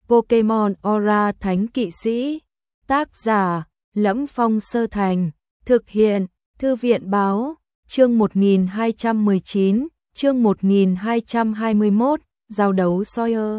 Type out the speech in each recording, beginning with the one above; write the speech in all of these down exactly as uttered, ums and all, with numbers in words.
Pokemon Aura Thánh Kỵ Sĩ. Tác giả: Lẫm Phong Sơ Thành. Thực hiện: Thư viện báo. Chương một nghìn hai trăm mười chín, chương một nghìn hai trăm hai mươi mốt, giao đấu Sawyer.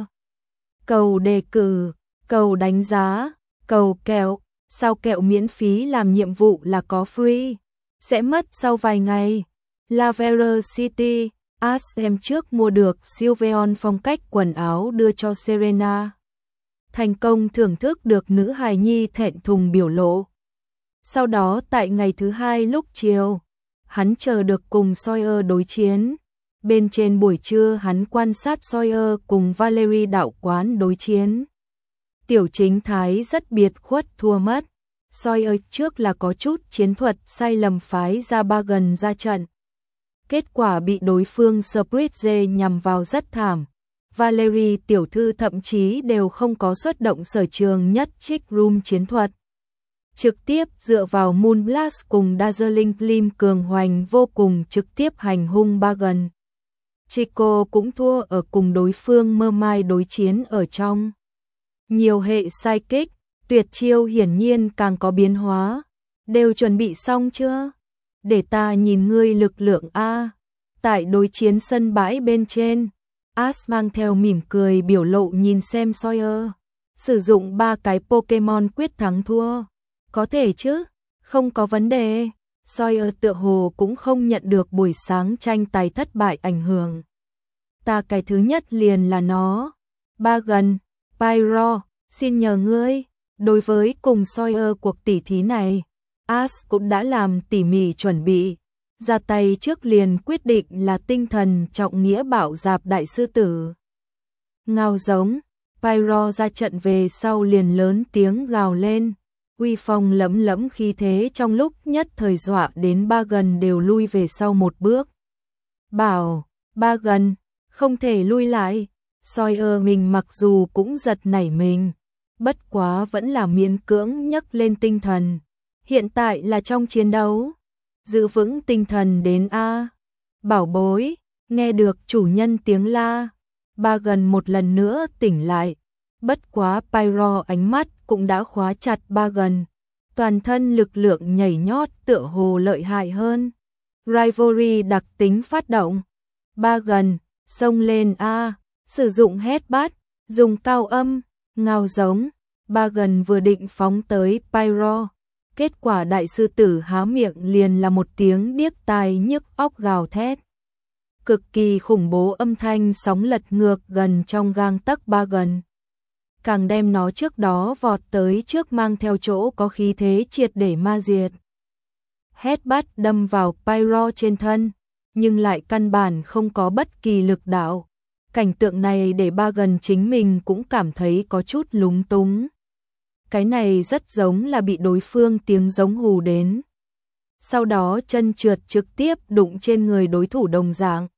Cầu đề cử, cầu đánh giá, cầu kẹo, sao kẹo miễn phí làm nhiệm vụ là có free, sẽ mất sau vài ngày. Laverer City, Ash em trước mua được Sylveon phong cách quần áo đưa cho Serena. Thành công thưởng thức được nữ hài nhi thẹn thùng biểu lộ. Sau đó tại ngày thứ hai lúc chiều, hắn chờ được cùng Sawyer đối chiến. Bên trên buổi trưa hắn quan sát Sawyer cùng Valerie đạo quán đối chiến. Tiểu chính thái rất biệt khuất thua mất. Sawyer trước là có chút chiến thuật sai lầm phái ra Bagan ra trận. Kết quả bị đối phương Spritze nhằm vào rất thảm. Valerie tiểu thư thậm chí đều không có xuất động sở trường nhất Trick Room chiến thuật. Trực tiếp dựa vào Moonblast cùng Dazzling Gleam cường hoành vô cùng trực tiếp hành hung Bagan. Chico cũng thua ở cùng đối phương mơ mai đối chiến ở trong. Nhiều hệ psychic, tuyệt chiêu hiển nhiên càng có biến hóa. Đều chuẩn bị xong chưa? Để ta nhìn ngươi lực lượng A. Tại đối chiến sân bãi bên trên, Ash mang theo mỉm cười biểu lộ nhìn xem Sawyer. Sử dụng ba cái Pokemon quyết thắng thua. Có thể chứ, không có vấn đề. Sawyer tựa hồ cũng không nhận được buổi sáng tranh tài thất bại ảnh hưởng. Ta cái thứ nhất liền là nó. Bagan, Pyro, xin nhờ ngươi. Đối với cùng Sawyer cuộc tỉ thí này, Ash cũng đã làm tỉ mỉ chuẩn bị. Ra tay trước liền quyết định là tinh thần trọng nghĩa bảo dạp đại sư tử. Ngao giống, Pyro ra trận về sau liền lớn tiếng gào lên. Uy phong lẫm lẫm khí thế trong lúc nhất thời dọa đến Bagan đều lui về sau một bước. Bảo, Bagan, không thể lui lại. Sawyer mình mặc dù cũng giật nảy mình, bất quá vẫn là miễn cưỡng nhấc lên tinh thần. Hiện tại là trong chiến đấu, giữ vững tinh thần đến A. Bảo bối, nghe được chủ nhân tiếng la, Bagan một lần nữa tỉnh lại. Bất quá Pyro ánh mắt cũng đã khóa chặt Bagan, toàn thân lực lượng nhảy nhót tựa hồ lợi hại hơn. Rivalry đặc tính phát động. Bagan, xông lên A, sử dụng headbutt, dùng cao âm, ngao giống. Bagan vừa định phóng tới Pyro, kết quả đại sư tử há miệng liền là một tiếng điếc tai nhức óc gào thét. Cực kỳ khủng bố âm thanh sóng lật ngược gần trong gang tấc Bagan. Càng đem nó trước đó vọt tới trước mang theo chỗ có khí thế triệt để ma diệt. Headbutt đâm vào Pyro trên thân, nhưng lại căn bản không có bất kỳ lực đạo. Cảnh tượng này để Bagan chính mình cũng cảm thấy có chút lúng túng. Cái này rất giống là bị đối phương tiếng giống hù đến. Sau đó chân trượt trực tiếp đụng trên người đối thủ đồng dạng.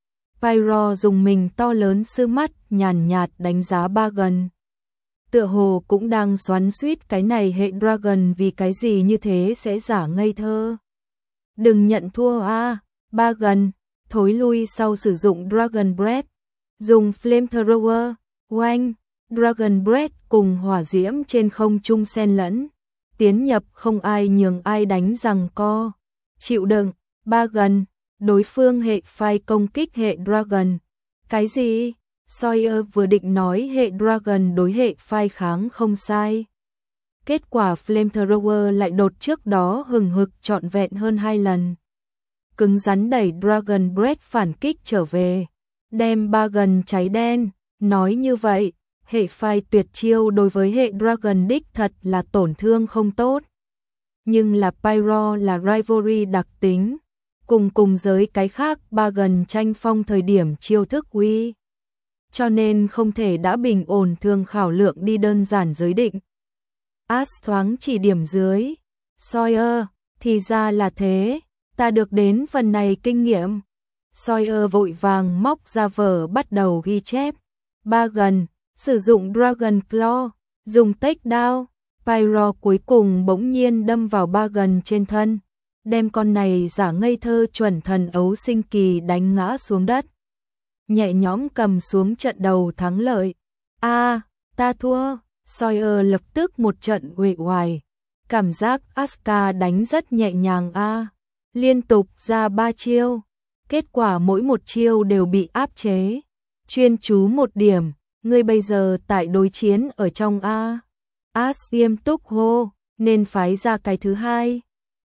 Pyro dùng mình to lớn sư mắt nhàn nhạt đánh giá Bagan. Tựa hồ cũng đang xoắn xuýt cái này hệ Dragon vì cái gì như thế sẽ giả ngây thơ. Đừng nhận thua a, Bagan, thối lui sau sử dụng Dragon Breath, dùng Flamethrower, oanh, Dragon Breath cùng hỏa diễm trên không trung xen lẫn, tiến nhập không ai nhường ai đánh giằng co. Chịu đựng, Bagan, đối phương hệ phai công kích hệ Dragon. Cái gì? Sawyer vừa định nói hệ Dragon đối hệ phai kháng không sai. Kết quả Flamethrower lại đột trước đó hừng hực trọn vẹn hơn hai lần. Cứng rắn đẩy Dragon Breath phản kích trở về, đem Bagan cháy đen. Nói như vậy, hệ phai tuyệt chiêu đối với hệ Dragon đích thật là tổn thương không tốt. Nhưng là Pyro là rivalry đặc tính, cùng cùng giới cái khác Bagan tranh phong thời điểm chiêu thức uy. Cho nên không thể đã bình ổn thương khảo lượng đi đơn giản giới định. Ash thoáng chỉ điểm dưới. Sawyer, thì ra là thế, ta được đến phần này kinh nghiệm. Sawyer vội vàng móc ra vở bắt đầu ghi chép. Bagan, sử dụng Dragon Claw, dùng takedown. Pyro cuối cùng bỗng nhiên đâm vào Bagan trên thân, đem con này giả ngây thơ chuẩn thần ấu sinh kỳ đánh ngã xuống đất. Nhẹ nhõm cầm xuống trận đầu thắng lợi. A, Ta thua. Sawyer lập tức một trận uể oải. Cảm giác Asuka đánh rất nhẹ nhàng a, liên tục ra ba chiêu, kết quả mỗi một chiêu đều bị áp chế. Chuyên chú một điểm, ngươi bây giờ tại đối chiến ở trong a. As nghiêm túc hô, nên phái ra cái thứ hai.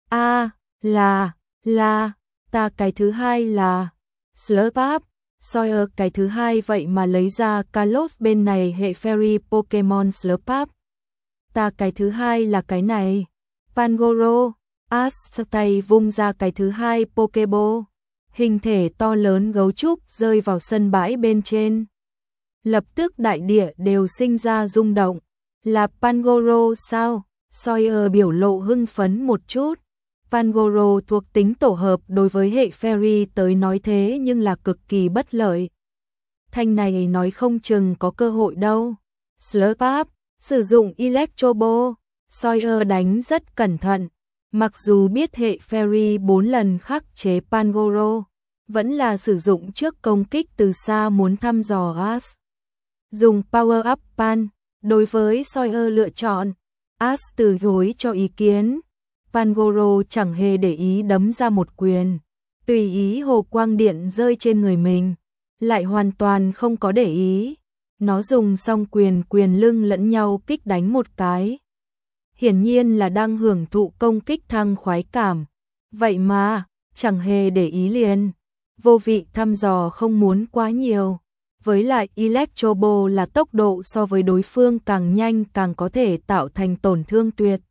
A, là, là, ta cái thứ hai là Slurp Up. Sawyer cái thứ hai vậy mà lấy ra Kalos bên này hệ Fairy Pokemon Slurp Up. Ta cái thứ hai là cái này. Pangoro. As tay vung ra cái thứ hai Pokeball. Hình thể to lớn gấu trúc rơi vào sân bãi bên trên. Lập tức đại địa đều sinh ra rung động. Là Pangoro sao? Sawyer biểu lộ hưng phấn một chút. Pangoro thuộc tính tổ hợp đối với hệ Fairy tới nói thế nhưng là cực kỳ bất lợi. Thanh này nói không chừng có cơ hội đâu. Slurp Up, sử dụng Electro Ball. Sawyer đánh rất cẩn thận. Mặc dù biết hệ Fairy bốn lần khắc chế Pangoro, vẫn là sử dụng trước công kích từ xa muốn thăm dò As. Dùng Power Up Pan. Đối với Sawyer lựa chọn, As từ chối cho ý kiến. Pangoro chẳng hề để ý đấm ra một quyền, tùy ý hồ quang điện rơi trên người mình, lại hoàn toàn không có để ý. Nó dùng song quyền quyền lưng lẫn nhau kích đánh một cái. Hiển nhiên là đang hưởng thụ công kích thăng khoái cảm. Vậy mà, chẳng hề để ý liền. Vô vị thăm dò không muốn quá nhiều. Với lại Electro Ball là tốc độ so với đối phương càng nhanh càng có thể tạo thành tổn thương tuyệt.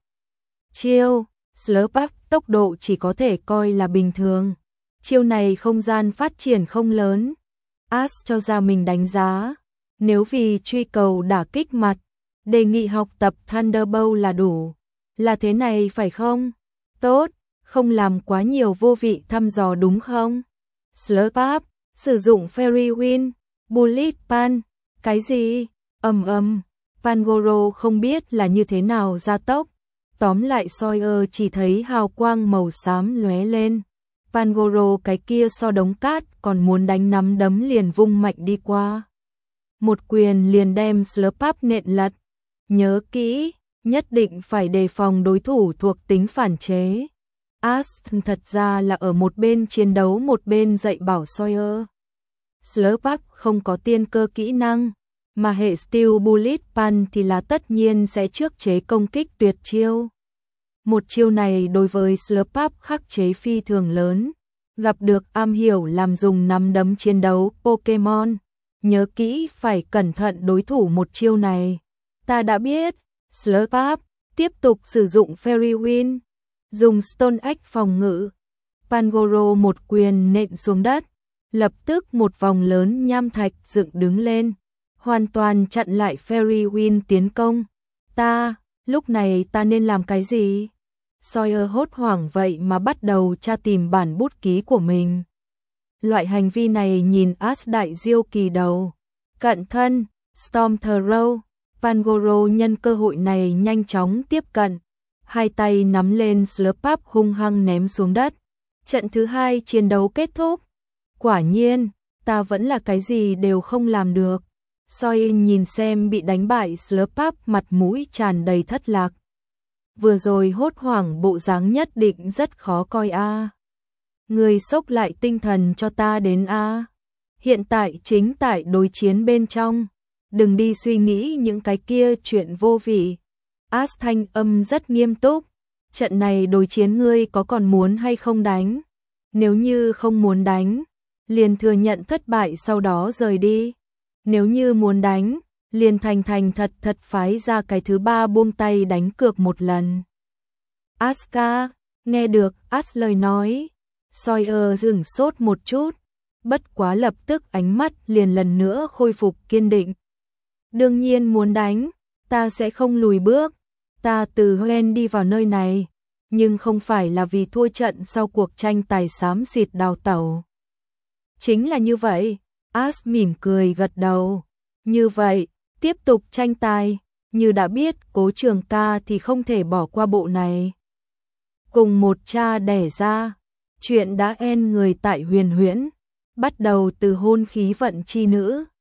Chiêu, Slurp Up tốc độ chỉ có thể coi là bình thường. Chiêu này không gian phát triển không lớn. As cho ra mình đánh giá. Nếu vì truy cầu đả kích mặt, đề nghị học tập Thunderbolt là đủ. Là thế này phải không? Tốt, không làm quá nhiều vô vị thăm dò đúng không? Slurp Up, sử dụng Fairy Wind, Bullet Pan, cái gì? Ầm ầm, Pangoro không biết là như thế nào gia tốc. Tóm lại Sawyer chỉ thấy hào quang màu xám lóe lên. Pangoro cái kia so đống cát còn muốn đánh nắm đấm liền vung mạnh đi qua. Một quyền liền đem Slurp Up nện lật. Nhớ kỹ, nhất định phải đề phòng đối thủ thuộc tính phản chế. As thật ra là ở một bên chiến đấu một bên dạy bảo Sawyer. Slurp Up không có tiên cơ kỹ năng, mà hệ Steel Bullet Pan thì là tất nhiên sẽ trước chế công kích tuyệt chiêu. Một chiêu này đối với Slurp Up khắc chế phi thường lớn, gặp được am hiểu làm dùng nắm đấm chiến đấu Pokemon. Nhớ kỹ phải cẩn thận đối thủ một chiêu này. Ta đã biết. Slurp Up tiếp tục sử dụng Fairy Wind, dùng Stone Axe phòng ngự. Pangoro một quyền nện xuống đất, lập tức một vòng lớn nham thạch dựng đứng lên, hoàn toàn chặn lại Fairy Wind tiến công. Ta, lúc này ta nên làm cái gì? Sawyer hốt hoảng vậy mà bắt đầu tra tìm bản bút ký của mình. Loại hành vi này nhìn As đại diêu kỳ đầu. Cận thân, Storm Throw. Pangoro nhân cơ hội này nhanh chóng tiếp cận, hai tay nắm lên Slurp Up hung hăng ném xuống đất. Trận thứ hai chiến đấu kết thúc. Quả nhiên, ta vẫn là cái gì đều không làm được. Sawyer nhìn xem bị đánh bại Slurp Up mặt mũi tràn đầy thất lạc. Vừa rồi hốt hoảng bộ dáng nhất định rất khó coi a. À. Người sốc lại tinh thần cho ta đến a. À. Hiện tại chính tại đối chiến bên trong. Đừng đi suy nghĩ những cái kia chuyện vô vị. As thanh âm rất nghiêm túc. Trận này đối chiến ngươi có còn muốn hay không đánh? Nếu như không muốn đánh, liền thừa nhận thất bại sau đó rời đi. Nếu như muốn đánh, liền thành thành thật thật phái ra cái thứ ba buông tay đánh cược một lần. Asuka, nghe được As lời nói, Sawyer dừng sốt một chút, bất quá lập tức ánh mắt liền lần nữa khôi phục kiên định. Đương nhiên muốn đánh, ta sẽ không lùi bước. Ta từ Hoenn đi vào nơi này, nhưng không phải là vì thua trận sau cuộc tranh tài xám xịt đào tẩu. Chính là như vậy, As mỉm cười gật đầu. Như vậy, tiếp tục tranh tài, như đã biết Cố Trường Ca thì không thể bỏ qua bộ này. Cùng một cha đẻ ra, chuyện đã end người tại Huyền Huyễn, bắt đầu từ hôn khí vận chi nữ.